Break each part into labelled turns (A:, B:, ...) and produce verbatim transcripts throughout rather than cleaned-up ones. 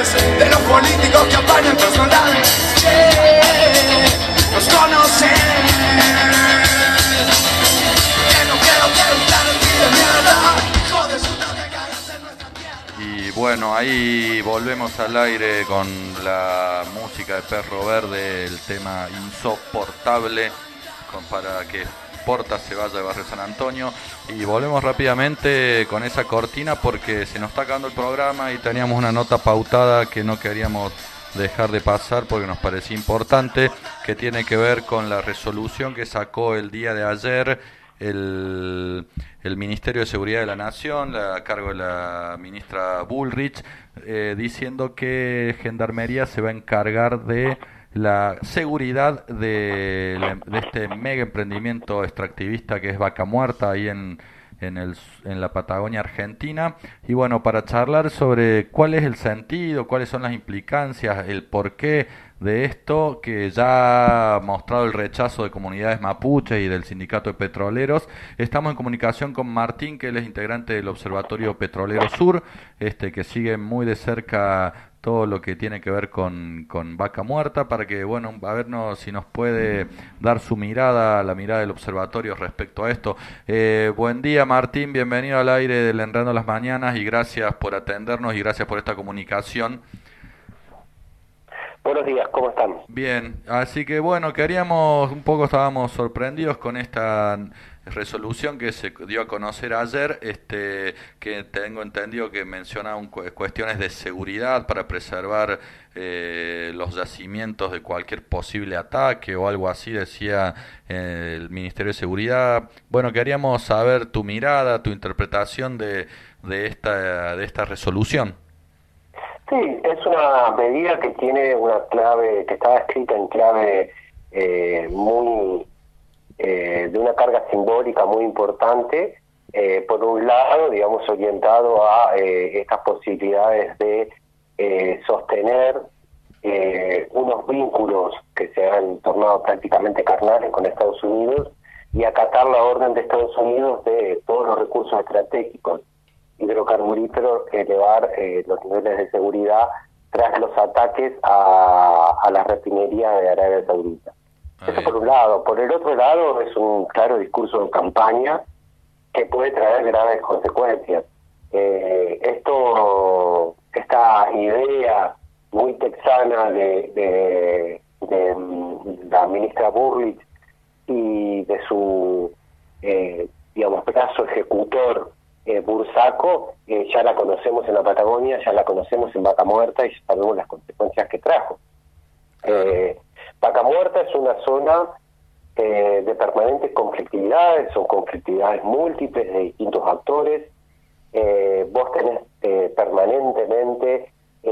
A: de los políticos que apañan personal. Yeah, nos conocen. Que no quiero preguntar el de mierda. Joder, su te cagas en nuestra tierra.
B: Y bueno, ahí volvemos al aire con la música de Perro Verde, el tema Insoportable, con, para que Porta se vaya de Barrio San Antonio. Y volvemos rápidamente con esa cortina porque se nos está acabando el programa y teníamos una nota pautada que no queríamos dejar de pasar porque nos parecía importante, que tiene que ver con la resolución que sacó el día de ayer el, el Ministerio de Seguridad de la Nación, a cargo de la ministra Bullrich, eh, diciendo que Gendarmería se va a encargar de la seguridad de, de este mega emprendimiento extractivista que es Vaca Muerta ahí en, en, el, en la Patagonia Argentina. Y bueno, para charlar sobre cuál es el sentido, cuáles son las implicancias, el porqué de esto, que ya ha mostrado el rechazo de comunidades mapuches y del sindicato de petroleros, estamos en comunicación con Martín, que él es integrante del Observatorio Petrolero Sur, este que sigue muy de cerca todo lo que tiene que ver con, con Vaca Muerta, para que, bueno, a vernos si nos puede dar su mirada, la mirada del observatorio respecto a esto. Eh, buen día, Martín, bienvenido al aire del Enredando las Mañanas y gracias por atendernos y gracias por esta comunicación.
C: Buenos días, ¿cómo están?
B: Bien, así que bueno, queríamos, un poco estábamos sorprendidos con esta resolución que se dio a conocer ayer, este que tengo entendido que menciona un, cuestiones de seguridad para preservar eh, los yacimientos de cualquier posible ataque o algo así, decía eh, el Ministerio de Seguridad. Bueno, queríamos saber tu mirada, tu interpretación de, de esta de esta resolución.
C: Sí, es una medida que tiene una clave, que estaba escrita en clave eh, muy eh, de una carga simbólica muy importante, eh, por un lado, digamos, orientado a eh, estas posibilidades de eh, sostener eh, unos vínculos que se han tornado prácticamente carnales con Estados Unidos y acatar la orden de Estados Unidos de todos los recursos estratégicos hidrocarburíferos, elevar eh, los niveles de seguridad tras los ataques a, a la refinería de Arabia Saudita. Ahí. Eso por un lado. Por el otro lado, es un claro discurso de campaña que puede traer graves consecuencias. Eh, esto, esta idea muy texana de, de, de la ministra Bullrich y de su, eh, digamos, brazo ejecutor, Eh, Bursaco, eh, ya la conocemos en la Patagonia, ya la conocemos en Vaca Muerta y sabemos las consecuencias que trajo. Eh, Vaca Muerta es una zona eh, de permanentes conflictividades, son conflictividades múltiples de distintos actores. Eh, vos tenés eh, permanentemente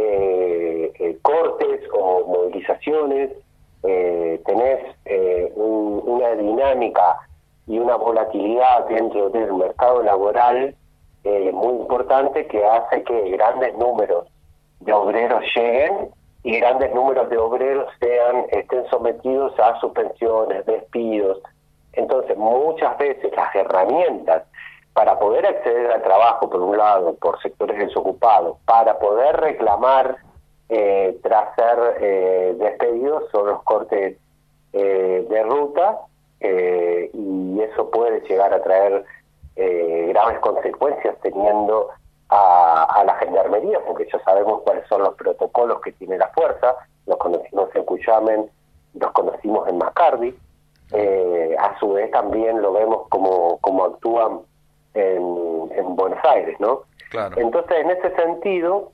C: eh, eh, cortes o movilizaciones, eh, tenés eh, un, una dinámica y una volatilidad dentro del mercado laboral Eh, muy importante que hace que grandes números de obreros lleguen y grandes números de obreros sean estén sometidos a suspensiones, despidos. Entonces, muchas veces las herramientas para poder acceder al trabajo, por un lado, por sectores desocupados, para poder reclamar eh, tras ser eh, despedidos, son los cortes eh, de ruta, eh, y eso puede llegar a traer Eh, graves consecuencias teniendo a, a la Gendarmería, porque ya sabemos cuáles son los protocolos que tiene la fuerza, los conocimos en Cuyamen, los conocimos en Mascardi, eh, a su vez también lo vemos como, como actúan en, en Buenos Aires, ¿no?
B: Claro.
C: Entonces, en ese sentido,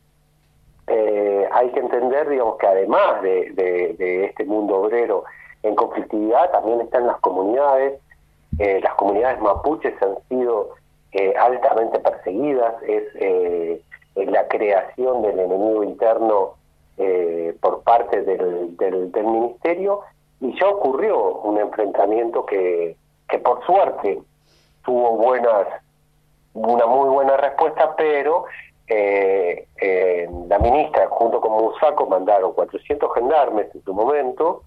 C: eh, hay que entender, digamos, que además de, de, de este mundo obrero en conflictividad, también están las comunidades. Eh, las comunidades mapuches han sido eh, altamente perseguidas, es eh, la creación del enemigo interno eh, por parte del, del, del ministerio, y ya ocurrió un enfrentamiento que, que por suerte tuvo buenas una muy buena respuesta, pero eh, eh, la ministra junto con Bursaco mandaron cuatrocientos gendarmes en su momento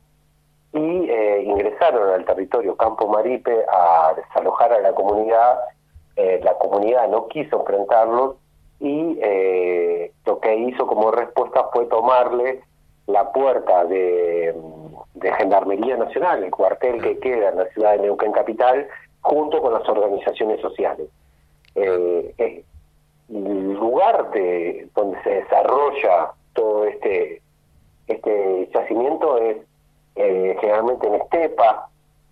C: y eh, ingresaron al territorio Campo Maripe a desalojar a la comunidad. Eh, la comunidad no quiso enfrentarlos y eh, lo que hizo como respuesta fue tomarle la puerta de, de Gendarmería Nacional, el cuartel que queda en la ciudad de Neuquén Capital, junto con las organizaciones sociales. Eh, eh, el lugar de donde se desarrolla todo este este yacimiento es eh, generalmente en estepa.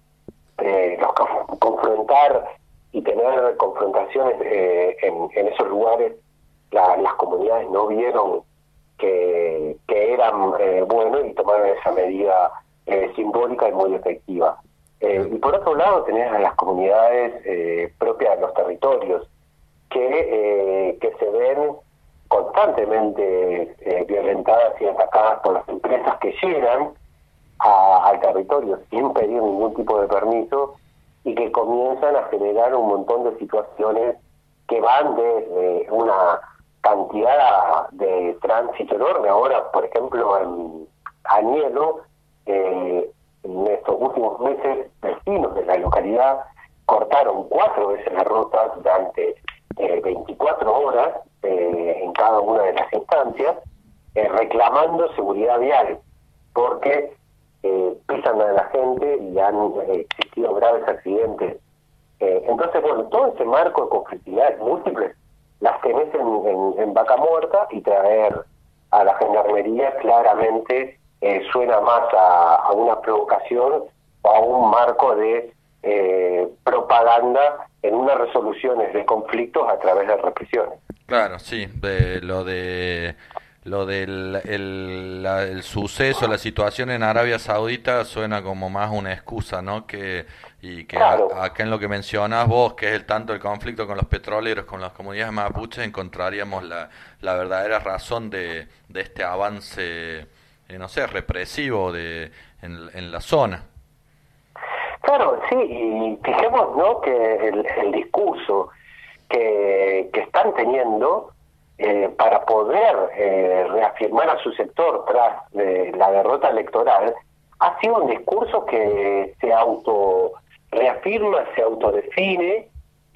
C: Eh, los conf- confrontar y tener confrontaciones eh, en, en esos lugares, la, las comunidades no vieron que, que eran eh, buenos y tomaron esa medida eh, simbólica y muy efectiva. Eh, y por otro lado tenés a las comunidades eh, propias de los territorios que, eh, que se ven constantemente eh, violentadas y atacadas por las empresas que llegan a, al territorio sin pedir ningún tipo de permiso y que comienzan a generar un montón de situaciones que van desde una cantidad de tránsito enorme. Ahora, por ejemplo, en Añelo, eh, en estos últimos meses, vecinos de la localidad cortaron cuatro veces la ruta durante eh, veinticuatro horas eh, en cada una de las instancias, eh, reclamando seguridad vial, porque eh, pisan a la gente y han eh, existido graves accidentes. Eh, entonces, bueno, todo ese marco de conflictividades múltiples las tenés en, en, en Vaca Muerta, y traer a la gendarmería claramente eh, suena más a, a una provocación o a un marco de eh, propaganda en unas resoluciones de conflictos a través de represiones.
B: Claro, sí, de, lo de lo del el, la- el suceso, la situación en Arabia Saudita suena como más una excusa, ¿no? Que y que a-
C: Claro.
B: acá en lo que mencionas vos, que es el tanto el conflicto con los petroleros, con las comunidades mapuches, encontraríamos la, la verdadera razón de, de este avance, eh, no sé, represivo de en, en la zona.
C: Claro, sí, y fijemos, ¿no?, que el, el discurso que, que están teniendo eh, para poder eh, reafirmar a su sector tras eh, la derrota electoral ha sido un discurso que se auto reafirma, se autodefine eh,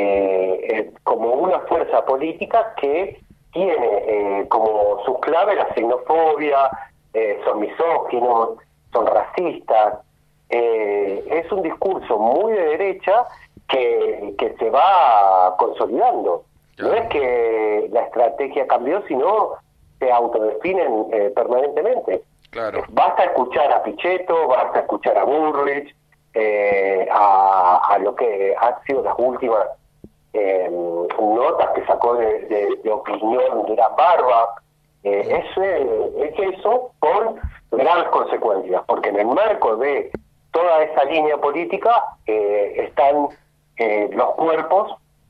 C: eh, como una fuerza política que tiene eh, como sus claves la xenofobia, eh, son misóginos, son racistas. Eh, es un discurso muy de derecha que, que se va consolidando. No es que la estrategia cambió, sino se autodefinen eh, permanentemente.
B: Claro.
C: Basta escuchar a Pichetto, basta escuchar a Bullrich, eh, a, a lo que han sido las últimas eh, notas que sacó de, de, de opinión Durán Barba. Eh, es, eh, es eso con graves consecuencias, porque en el marco de toda esa línea política eh, están eh, los cuerpos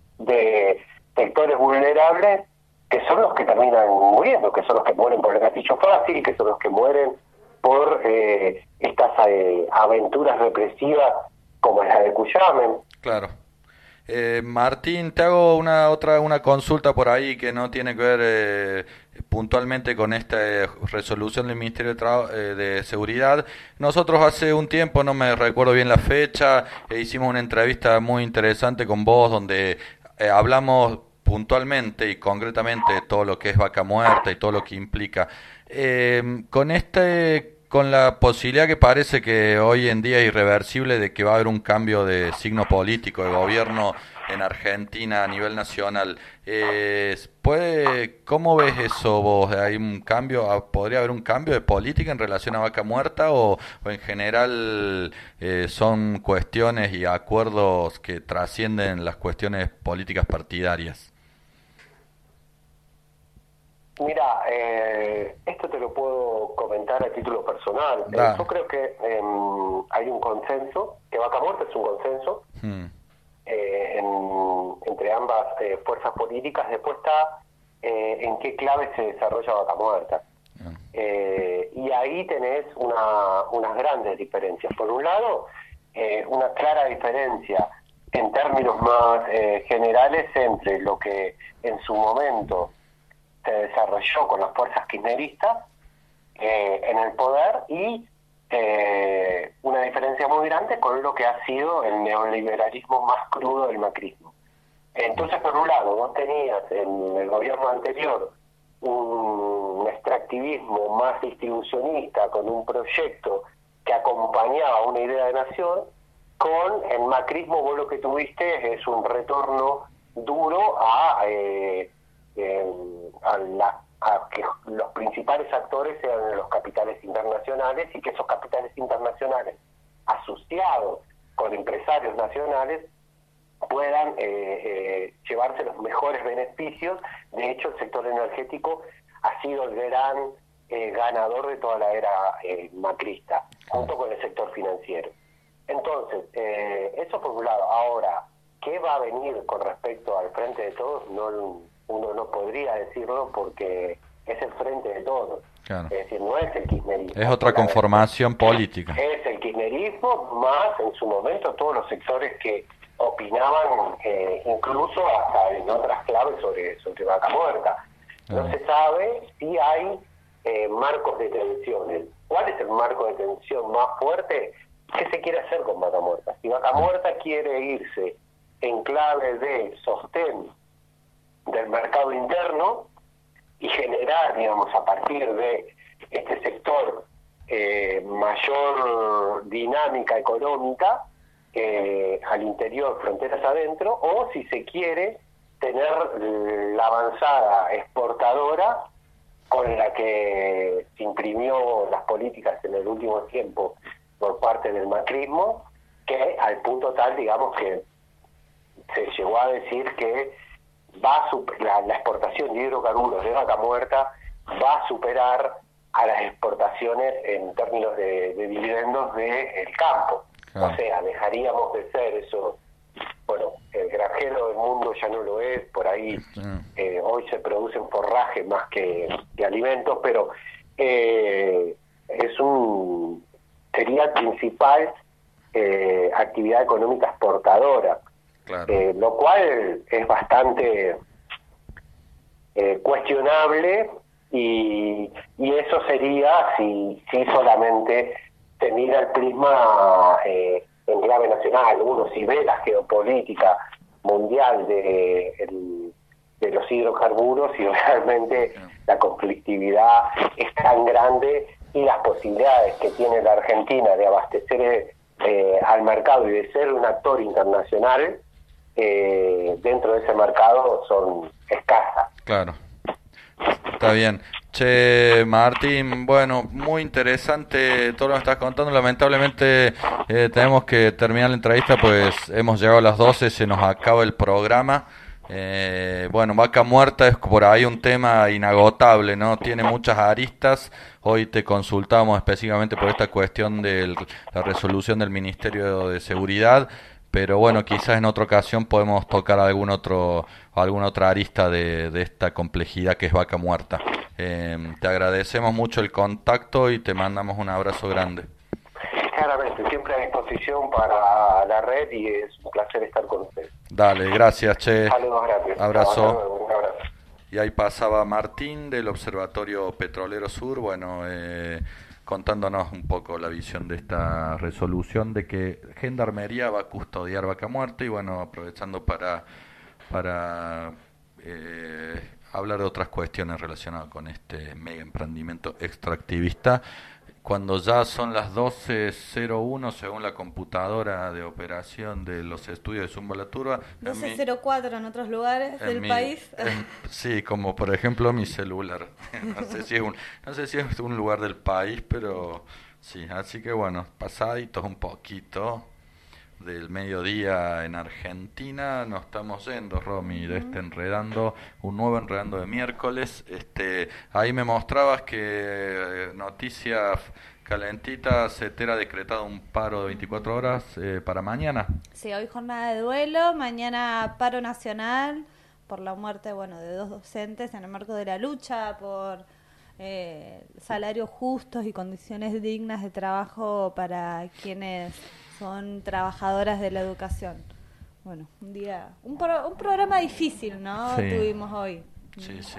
C: de sectores vulnerables que son los que terminan muriendo, que son los que mueren por el gatillo fácil, que son los que mueren por eh, estas eh, aventuras represivas como la de Cuyamen.
B: Claro. Eh, Martín, te hago una otra una consulta por ahí que no tiene que ver eh, puntualmente con esta eh, resolución del Ministerio de, Traba- eh, de Seguridad. Nosotros hace un tiempo, no me recuerdo bien la fecha, eh, hicimos una entrevista muy interesante con vos donde eh, hablamos puntualmente y concretamente de todo lo que es Vaca Muerta y todo lo que implica. Eh, con este con la posibilidad que parece que hoy en día es irreversible de que va a haber un cambio de signo político, de gobierno en Argentina a nivel nacional, eh, ¿puede, ¿cómo ves eso vos? ¿Hay un cambio, ah, podría haber un cambio de política en relación a Vaca Muerta o, o en general eh, son cuestiones y acuerdos que trascienden las cuestiones políticas partidarias?
C: Mira, eh, esto te lo puedo comentar a título personal. Eh,
B: Da.
C: yo creo que eh, hay un consenso, que Vaca Muerta es un consenso
B: Hmm.
C: eh, en- entre ambas eh, fuerzas políticas. Después está eh, en qué clave se desarrolla Vaca Muerta.
B: Ah.
C: Eh, y ahí tenés una, unas grandes diferencias. Por un lado, eh, una clara diferencia en términos más eh, generales entre lo que en su momento se desarrolló con las fuerzas kirchneristas eh, en el poder y eh, una diferencia muy grande con lo que ha sido el neoliberalismo más crudo del macrismo. Entonces, por un lado, vos tenías en el gobierno anterior un extractivismo más distribucionista con un proyecto que acompañaba una idea de nación. Con el macrismo vos lo que tuviste es un retorno duro a, eh, eh, a, la, a que los principales actores sean los capitales internacionales y que esos capitales internacionales asociados con empresarios nacionales puedan eh, eh, llevarse los mejores beneficios. De hecho, el sector energético ha sido el gran eh, ganador de toda la era eh, macrista, junto con el sector financiero. Entonces, eh, eso por un lado. Ahora, ¿qué va a venir con respecto al Frente de Todos? No, uno no podría decirlo porque es el Frente de Todos.
B: Claro.
C: Es decir, no es el kirchnerismo.
B: Es otra conformación política.
C: Es el kirchnerismo más, en su momento, todos los sectores que opinaban, eh, incluso hasta en otras claves sobre, sobre Vaca Muerta. No
B: Ah.
C: se sabe si hay eh, marcos de tensiones. ¿Cuál es el marco de tensión más fuerte? ¿Qué se quiere hacer con Vaca Muerta? Si Vaca Muerta quiere irse en clave de sostén del mercado interno y generar, digamos, a partir de este sector eh, mayor dinámica económica eh, al interior, fronteras adentro, o si se quiere tener la avanzada exportadora con la que se imprimió las políticas en el último tiempo por parte del macrismo, que al punto tal, digamos, que se llegó a decir que va a super, la, la exportación de hidrocarburos de Vaca Muerta va a superar a las exportaciones en términos de, de dividendos del campo.
B: Claro.
C: O sea, dejaríamos de ser eso. Bueno, el granjero del mundo ya no lo es, por ahí
B: Sí.
C: eh, hoy se producen forrajes más que, que alimentos, pero eh, es un sería el principal eh, actividad económica exportadora,
B: Claro.
C: eh, lo cual es bastante eh, cuestionable y, y eso sería si, si solamente se mira el prisma eh, en clave nacional. Uno si ve la geopolítica mundial de, el, de los hidrocarburos y realmente la conflictividad es tan grande y las posibilidades que tiene la Argentina de abastecer eh, al mercado y de ser un actor internacional eh, dentro de ese mercado son escasas.
B: Claro. Está bien. Che, Martín, bueno, muy interesante todo lo que estás contando. Lamentablemente eh, tenemos que terminar la entrevista, pues hemos llegado a las doce, se nos acaba el programa. Eh, bueno, Vaca Muerta es por ahí un tema inagotable, ¿no? Tiene muchas aristas. Hoy te consultamos específicamente por esta cuestión de la resolución del Ministerio de Seguridad, pero bueno, quizás en otra ocasión podemos tocar algún otro, alguna otra arista de, de esta complejidad que es Vaca Muerta. Eh, te agradecemos mucho el contacto y te mandamos un abrazo grande.
C: Claramente, siempre a disposición para la red y es un placer estar con ustedes.
B: Dale, gracias, che.
C: Saludos grandes.
B: Abrazo.
C: Hasta luego, un abrazo.
B: Y ahí pasaba Martín del Observatorio Petrolero Sur, bueno, eh, contándonos un poco la visión de esta resolución de que Gendarmería va a custodiar Vaca Muerta y bueno, aprovechando para, para eh, hablar de otras cuestiones relacionadas con este mega emprendimiento extractivista. Cuando ya son las doce cero uno, según la computadora de operación de los estudios de Zumba La Turba.
D: doce cero cuatro en otros lugares
B: en
D: del
B: mi-
D: país.
B: en- sí, como por ejemplo mi celular. No sé si es un, no sé si es un lugar del país, pero sí. Así que bueno, pasaditos un poquito del mediodía en Argentina, nos estamos yendo, Romy, de este enredando, un nuevo enredando de miércoles. Este, ahí me mostrabas que eh, noticia f- calentita, CETERA ha decretado un paro de veinticuatro horas eh, para mañana.
D: Sí, hoy jornada de duelo, mañana paro nacional por la muerte, bueno, de dos docentes en el marco de la lucha por eh, salarios justos y condiciones dignas de trabajo para quienes son trabajadoras de la educación. Bueno, un día, un, pro- un programa difícil, ¿no?
B: Sí.
D: Tuvimos hoy.
B: Sí, sí.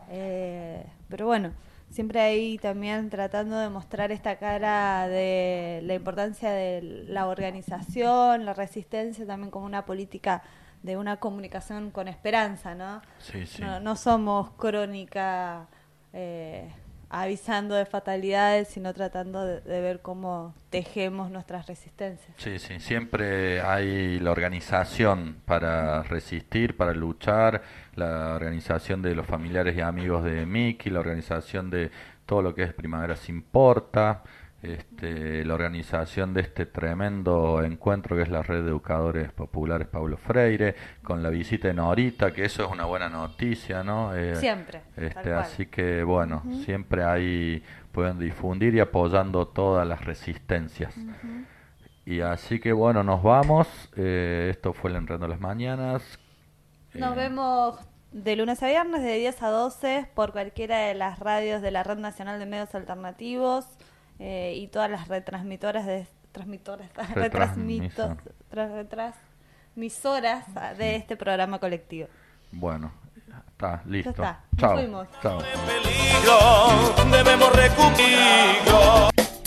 D: Eh, pero bueno, siempre ahí también tratando de mostrar esta cara de la importancia de la organización, la resistencia también como una política de una comunicación con esperanza, ¿no?
B: Sí, sí.
D: No, no somos crónica eh, avisando de fatalidades, sino tratando de, de ver cómo tejemos nuestras resistencias.
B: Sí, sí, siempre hay la organización para resistir, para luchar, la organización de los familiares y amigos de Miki, la organización de todo lo que es Primavera Se Importa, este, la organización de este tremendo encuentro que es la Red de Educadores Populares Paulo Freire, con la visita de Norita, que eso es una buena noticia, ¿no? Eh,
D: Siempre, tal
B: Este,
D: cual.
B: así que bueno, siempre ahí pueden difundir y apoyando todas las resistencias. Y así que bueno, nos vamos. Eh, esto fue el Enredando las Mañanas.
D: Nos
B: Eh,
D: vemos de lunes a viernes de diez a doce por cualquiera de las radios de la Red Nacional de Medios Alternativos eh, y todas las retransmitoras de transmitoras retransmito,
B: Retransmisor.
D: retransmisoras de este programa colectivo.
B: Bueno, está listo.
D: está, nos
B: Chao.
D: fuimos.
B: Chao.
A: Peligro, debemos recuperar.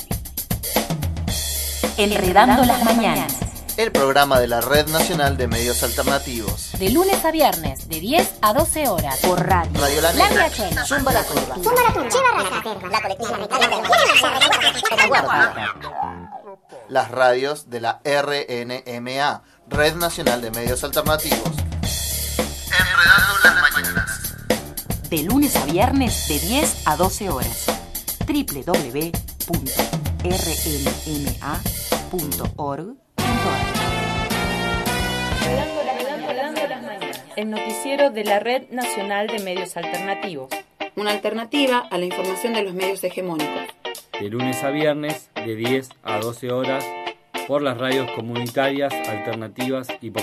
E: Enredando las mañanas.
F: El programa de la Red Nacional de Medios Alternativos.
E: De lunes a viernes, de diez a doce horas. Por radio.
F: Radio La
E: La
F: Negra.
E: Viajera.
F: Zumba la Curva.
E: Zumba la Turba. Lleva Raza. La colectiva.
F: Las radios de la R N M A, Red Nacional de Medios Alternativos. Enredando las Mañanas.
E: De lunes a viernes, de diez a doce horas. doble u doble u doble u punto r n m a punto org punto a r.
G: El noticiero de la Red Nacional de Medios Alternativos.
H: Una alternativa a la información de los medios hegemónicos.
I: De lunes a viernes, de diez a doce horas, por las radios comunitarias, alternativas y populares.